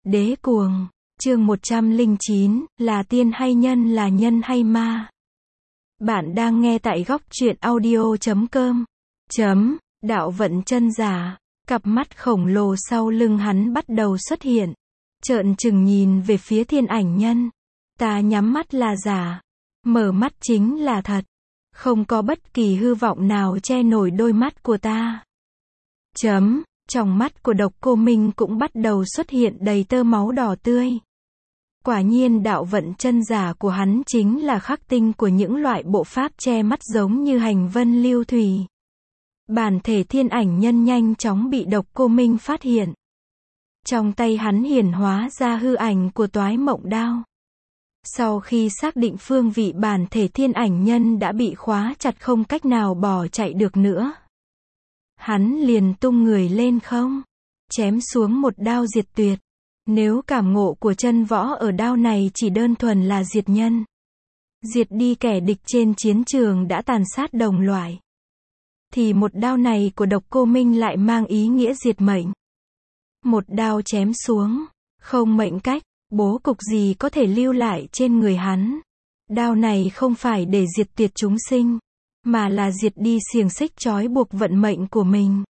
Đế cuồng, chương 109, là tiên hay nhân, là nhân hay ma? Bạn đang nghe tại góc truyện audio.com. Đạo vận chân giả, cặp mắt khổng lồ sau lưng hắn bắt đầu xuất hiện. Trợn trừng nhìn về phía thiên ảnh nhân. Ta nhắm mắt là giả, mở mắt chính là thật. Không có bất kỳ hư vọng nào che nổi đôi mắt của ta. Trong mắt của Độc Cô Minh cũng bắt đầu xuất hiện đầy tơ máu đỏ tươi. Quả nhiên đạo vận chân giả của hắn chính là khắc tinh của những loại bộ pháp che mắt giống như hành vân lưu thủy. Bản thể thiên ảnh nhân nhanh chóng bị Độc Cô Minh phát hiện. Trong tay hắn hiển hóa ra hư ảnh của Toái Mộng Đao. Sau khi xác định phương vị, bản thể thiên ảnh nhân đã bị khóa chặt, không cách nào bỏ chạy được nữa. Hắn liền tung người lên không, chém xuống một đao diệt tuyệt. Nếu cảm ngộ của chân võ ở đao này chỉ đơn thuần là diệt nhân, diệt đi kẻ địch trên chiến trường đã tàn sát đồng loại, thì một đao này của Độc Cô Minh lại mang ý nghĩa diệt mệnh. Một đao chém xuống, không mệnh cách, bố cục gì có thể lưu lại trên người hắn. Đao này không phải để diệt tuyệt chúng sinh, mà là diệt đi xiềng xích trói buộc vận mệnh của mình.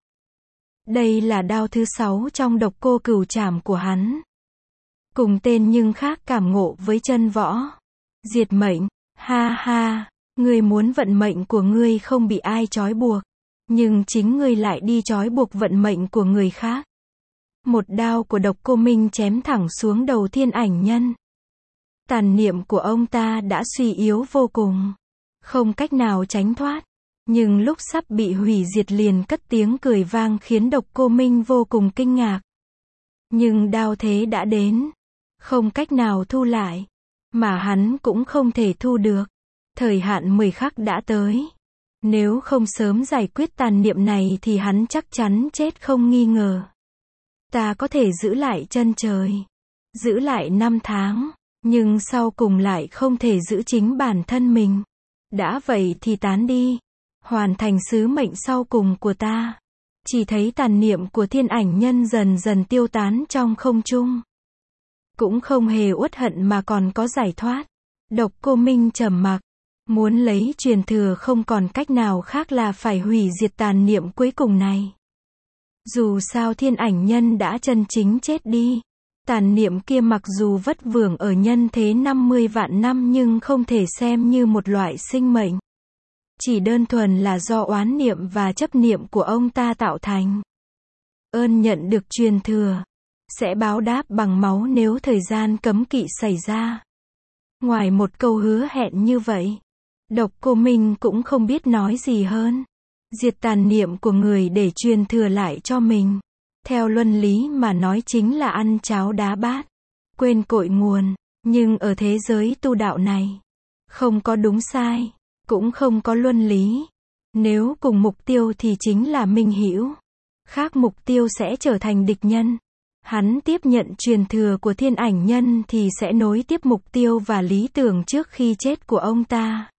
Đây là đao thứ 6 trong Độc Cô Cửu Trảm của hắn. Cùng tên nhưng khác cảm ngộ với chân võ. Diệt mệnh, ha ha, ngươi muốn vận mệnh của ngươi không bị ai trói buộc, nhưng chính ngươi lại đi trói buộc vận mệnh của người khác. Một đao của Độc Cô Minh chém thẳng xuống đầu thiên ảnh nhân. Tàn niệm của ông ta đã suy yếu vô cùng, không cách nào tránh thoát. Nhưng lúc sắp bị hủy diệt liền cất tiếng cười vang khiến Độc Cô Minh vô cùng kinh ngạc. Nhưng đao thế đã đến, không cách nào thu lại, mà hắn cũng không thể thu được. Thời hạn 10 khắc đã tới. Nếu không sớm giải quyết tàn niệm này thì hắn chắc chắn chết không nghi ngờ. Ta có thể giữ lại chân trời, giữ lại 5 tháng, nhưng sau cùng lại không thể giữ chính bản thân mình. Đã vậy thì tán đi, hoàn thành sứ mệnh sau cùng của ta. Chỉ thấy tàn niệm của thiên ảnh nhân dần dần tiêu tán trong không trung. Cũng không hề uất hận mà còn có giải thoát. Độc Cô Minh trầm mặc, muốn lấy truyền thừa không còn cách nào khác là phải hủy diệt tàn niệm cuối cùng này. Dù sao thiên ảnh nhân đã chân chính chết đi. Tàn niệm kia mặc dù vất vưởng ở nhân thế 50 vạn năm nhưng không thể xem như một loại sinh mệnh. Chỉ đơn thuần là do oán niệm và chấp niệm của ông ta tạo thành. Ơn nhận được truyền thừa, sẽ báo đáp bằng máu nếu thời gian cấm kỵ xảy ra. Ngoài một câu hứa hẹn như vậy, Độc Cô Minh cũng không biết nói gì hơn. Diệt tàn niệm của người để truyền thừa lại cho mình. Theo luân lý mà nói chính là ăn cháo đá bát, quên cội nguồn. Nhưng ở thế giới tu đạo này, không có đúng sai, cũng không có luân lý. Nếu cùng mục tiêu thì chính là minh hữu, khác mục tiêu sẽ trở thành địch nhân. Hắn tiếp nhận truyền thừa của thiên ảnh nhân thì sẽ nối tiếp mục tiêu và lý tưởng trước khi chết của ông ta.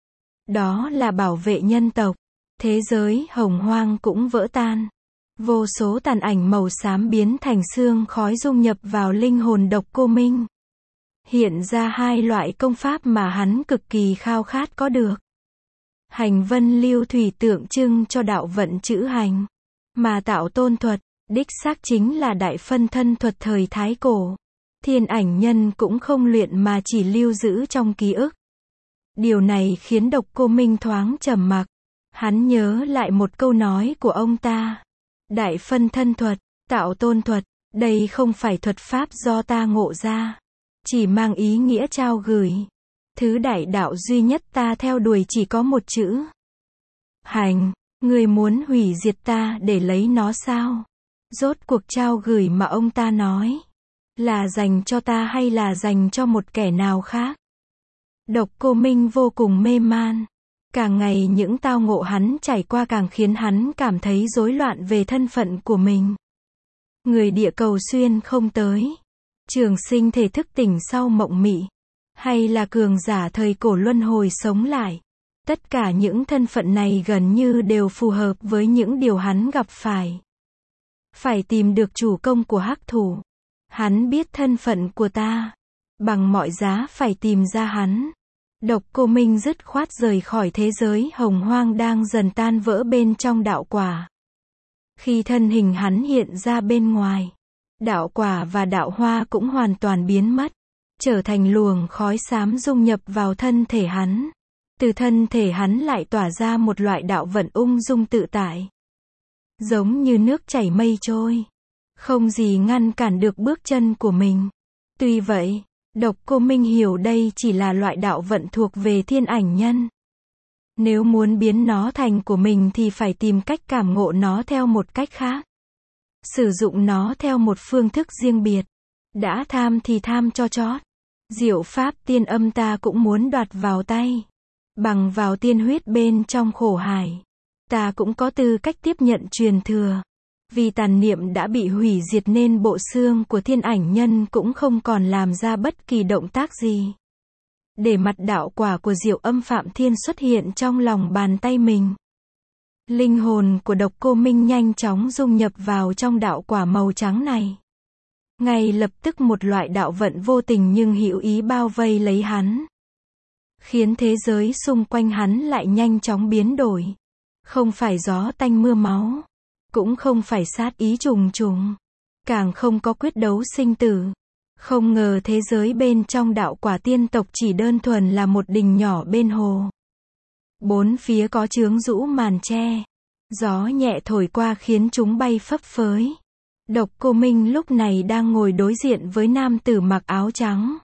Đó là bảo vệ nhân tộc. Thế giới hồng hoang cũng vỡ tan. Vô số tàn ảnh màu xám biến thành sương khói dung nhập vào linh hồn Độc Cô Minh. Hiện ra hai loại công pháp mà hắn cực kỳ khao khát có được. Hành vân lưu thủy tượng trưng cho đạo vận chữ hành. Mà tạo tôn thuật, đích xác chính là đại phân thân thuật thời Thái Cổ. Thiên ảnh nhân cũng không luyện mà chỉ lưu giữ trong ký ức. Điều này khiến Độc Cô Minh thoáng trầm mặc. Hắn nhớ lại một câu nói của ông ta. Đại phân thân thuật, tạo tôn thuật, đây không phải thuật pháp do ta ngộ ra, chỉ mang ý nghĩa trao gửi. Thứ đại đạo duy nhất ta theo đuổi chỉ có một chữ: hành. Ngươi muốn hủy diệt ta để lấy nó sao? Rốt cuộc trao gửi mà ông ta nói, là dành cho ta hay là dành cho một kẻ nào khác? Độc Cô Minh vô cùng mê man. Càng ngày những tao ngộ hắn trải qua càng khiến hắn cảm thấy rối loạn về thân phận của mình. Người địa cầu xuyên không tới, trường sinh thể thức tỉnh sau mộng mị, hay là cường giả thời cổ luân hồi sống lại. Tất cả những thân phận này gần như đều phù hợp với những điều hắn gặp phải. Phải tìm được chủ công của hắc thủ, Hắn biết thân phận của ta. Bằng mọi giá phải tìm ra hắn. Độc Cô Minh dứt khoát rời khỏi thế giới hồng hoang đang dần tan vỡ bên trong đạo quả. Khi thân hình hắn hiện ra bên ngoài, đạo quả và đạo hoa cũng hoàn toàn biến mất, trở thành luồng khói xám dung nhập vào thân thể hắn. Từ thân thể hắn lại tỏa ra một loại đạo vận ung dung tự tại, giống như nước chảy mây trôi, không gì ngăn cản được bước chân của mình. Tuy vậy, Độc Cô Minh hiểu đây chỉ là loại đạo vận thuộc về thiên ảnh nhân. Nếu muốn biến nó thành của mình thì phải tìm cách cảm ngộ nó theo một cách khác. Sử dụng nó theo một phương thức riêng biệt. Đã tham thì tham cho chót. Diệu pháp tiên âm ta cũng muốn đoạt vào tay. Bằng vào tiên huyết bên trong khổ hải, ta cũng có tư cách tiếp nhận truyền thừa. Vì tàn niệm đã bị hủy diệt nên bộ xương của thiên ảnh nhân cũng không còn làm ra bất kỳ động tác gì. Để mặt đạo quả của Diệu Âm Phạm Thiên xuất hiện trong lòng bàn tay mình. Linh hồn của Độc Cô Minh nhanh chóng dung nhập vào trong đạo quả màu trắng này. Ngay lập tức một loại đạo vận vô tình nhưng hữu ý bao vây lấy hắn, khiến thế giới xung quanh hắn lại nhanh chóng biến đổi. Không phải gió tanh mưa máu, cũng không phải sát ý trùng trùng, càng không có quyết đấu sinh tử. Không ngờ thế giới bên trong đạo quả tiên tộc chỉ đơn thuần là một đình nhỏ bên hồ. Bốn phía có chướng rũ màn che, gió nhẹ thổi qua khiến chúng bay phấp phới. Độc Cô Minh lúc này đang ngồi đối diện với nam tử mặc áo trắng.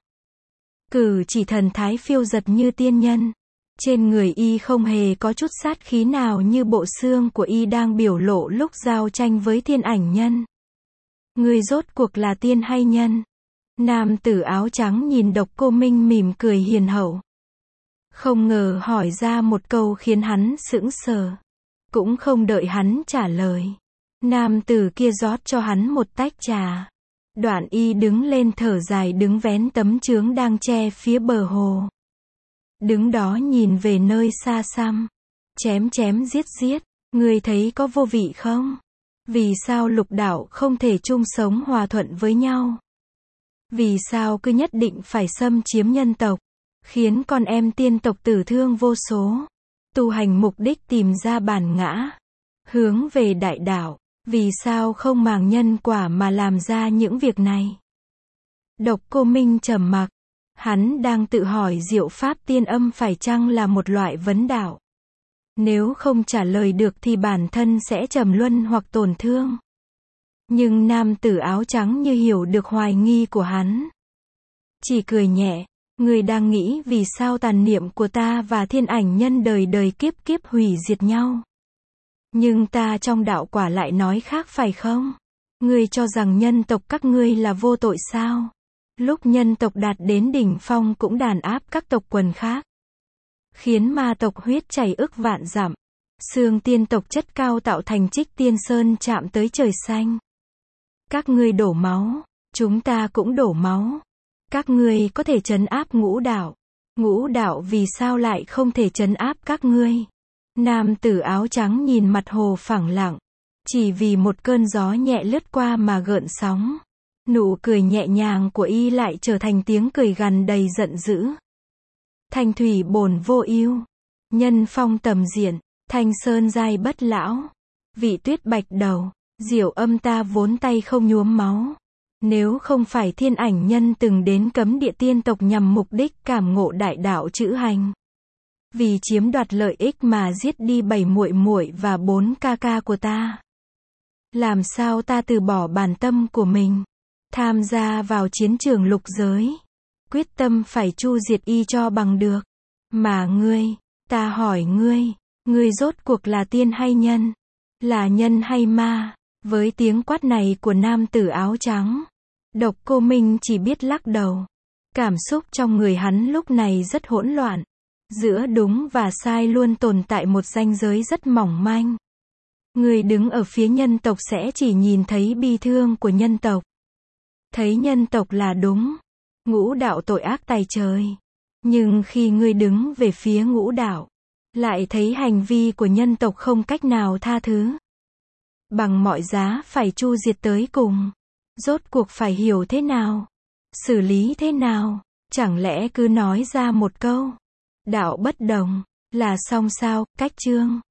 Cử chỉ thần thái phiêu dật như tiên nhân. Trên người y không hề có chút sát khí nào như bộ xương của y đang biểu lộ lúc giao tranh với thiên ảnh nhân. Người rốt cuộc là tiên hay nhân? Nam tử áo trắng nhìn Độc Cô Minh mỉm cười hiền hậu. Không ngờ hỏi ra một câu khiến hắn sững sờ. Cũng không đợi hắn trả lời, nam tử kia rót cho hắn một tách trà. Đoạn y đứng lên thở dài đứng vén tấm chướng đang che phía bờ hồ. Đứng đó nhìn về nơi xa xăm. Chém chém giết giết, ngươi thấy có vô vị không? Vì sao lục đạo không thể chung sống hòa thuận với nhau? Vì sao cứ nhất định phải xâm chiếm nhân tộc, khiến con em tiên tộc tử thương vô số? Tu hành mục đích tìm ra bản ngã, hướng về đại đạo, vì sao không màng nhân quả mà làm ra những việc này? Độc Cô Minh trầm mặc, hắn đang tự hỏi diệu pháp tiên âm phải chăng là một loại vấn đạo. Nếu không trả lời được thì bản thân sẽ trầm luân hoặc tổn thương. Nhưng nam tử áo trắng như hiểu được hoài nghi của hắn, chỉ cười nhẹ. Người đang nghĩ vì sao tàn niệm của ta và thiên ảnh nhân đời đời kiếp kiếp hủy diệt nhau. Nhưng ta trong đạo quả lại nói khác phải không? Ngươi cho rằng nhân tộc các ngươi là vô tội sao? Lúc nhân tộc đạt đến đỉnh phong cũng đàn áp các tộc quần khác, khiến ma tộc huyết chảy ức vạn dặm. Xương tiên tộc chất cao tạo thành Trích Tiên Sơn chạm tới trời xanh. Các ngươi đổ máu, chúng ta cũng đổ máu. Các ngươi có thể trấn áp ngũ đạo. Ngũ đạo vì sao lại không thể trấn áp các ngươi? Nam tử áo trắng nhìn mặt hồ phẳng lặng, chỉ vì một cơn gió nhẹ lướt qua mà gợn sóng. Nụ cười nhẹ nhàng của y lại trở thành tiếng cười gằn đầy giận dữ. Thanh thủy bổn vô ưu, nhân phong tầm diện, thanh sơn giai bất lão. Vị tuyết bạch đầu, diệu âm ta vốn tay không nhuốm máu. Nếu không phải thiên ảnh nhân từng đến cấm địa tiên tộc nhằm mục đích cảm ngộ đại đạo chữ hành, vì chiếm đoạt lợi ích mà giết đi 7 muội muội và 4 ca ca của ta, làm sao ta từ bỏ bản tâm của mình, tham gia vào chiến trường lục giới, quyết tâm phải chu diệt y cho bằng được. Mà ngươi, ta hỏi ngươi rốt cuộc là tiên hay nhân? Là nhân hay ma? Với tiếng quát này của nam tử áo trắng, Độc Cô Minh chỉ biết lắc đầu. Cảm xúc trong người hắn lúc này rất hỗn loạn. Giữa đúng và sai luôn tồn tại một ranh giới rất mỏng manh. Người đứng ở phía nhân tộc sẽ chỉ nhìn thấy bi thương của nhân tộc, thấy nhân tộc là đúng, ngũ đạo tội ác tày trời. Nhưng khi ngươi đứng về phía ngũ đạo, lại thấy hành vi của nhân tộc không cách nào tha thứ, bằng mọi giá phải chu diệt tới cùng. Rốt cuộc phải hiểu thế nào? Xử lý thế nào? Chẳng lẽ cứ nói ra một câu đạo bất đồng là xong sao? Cách chương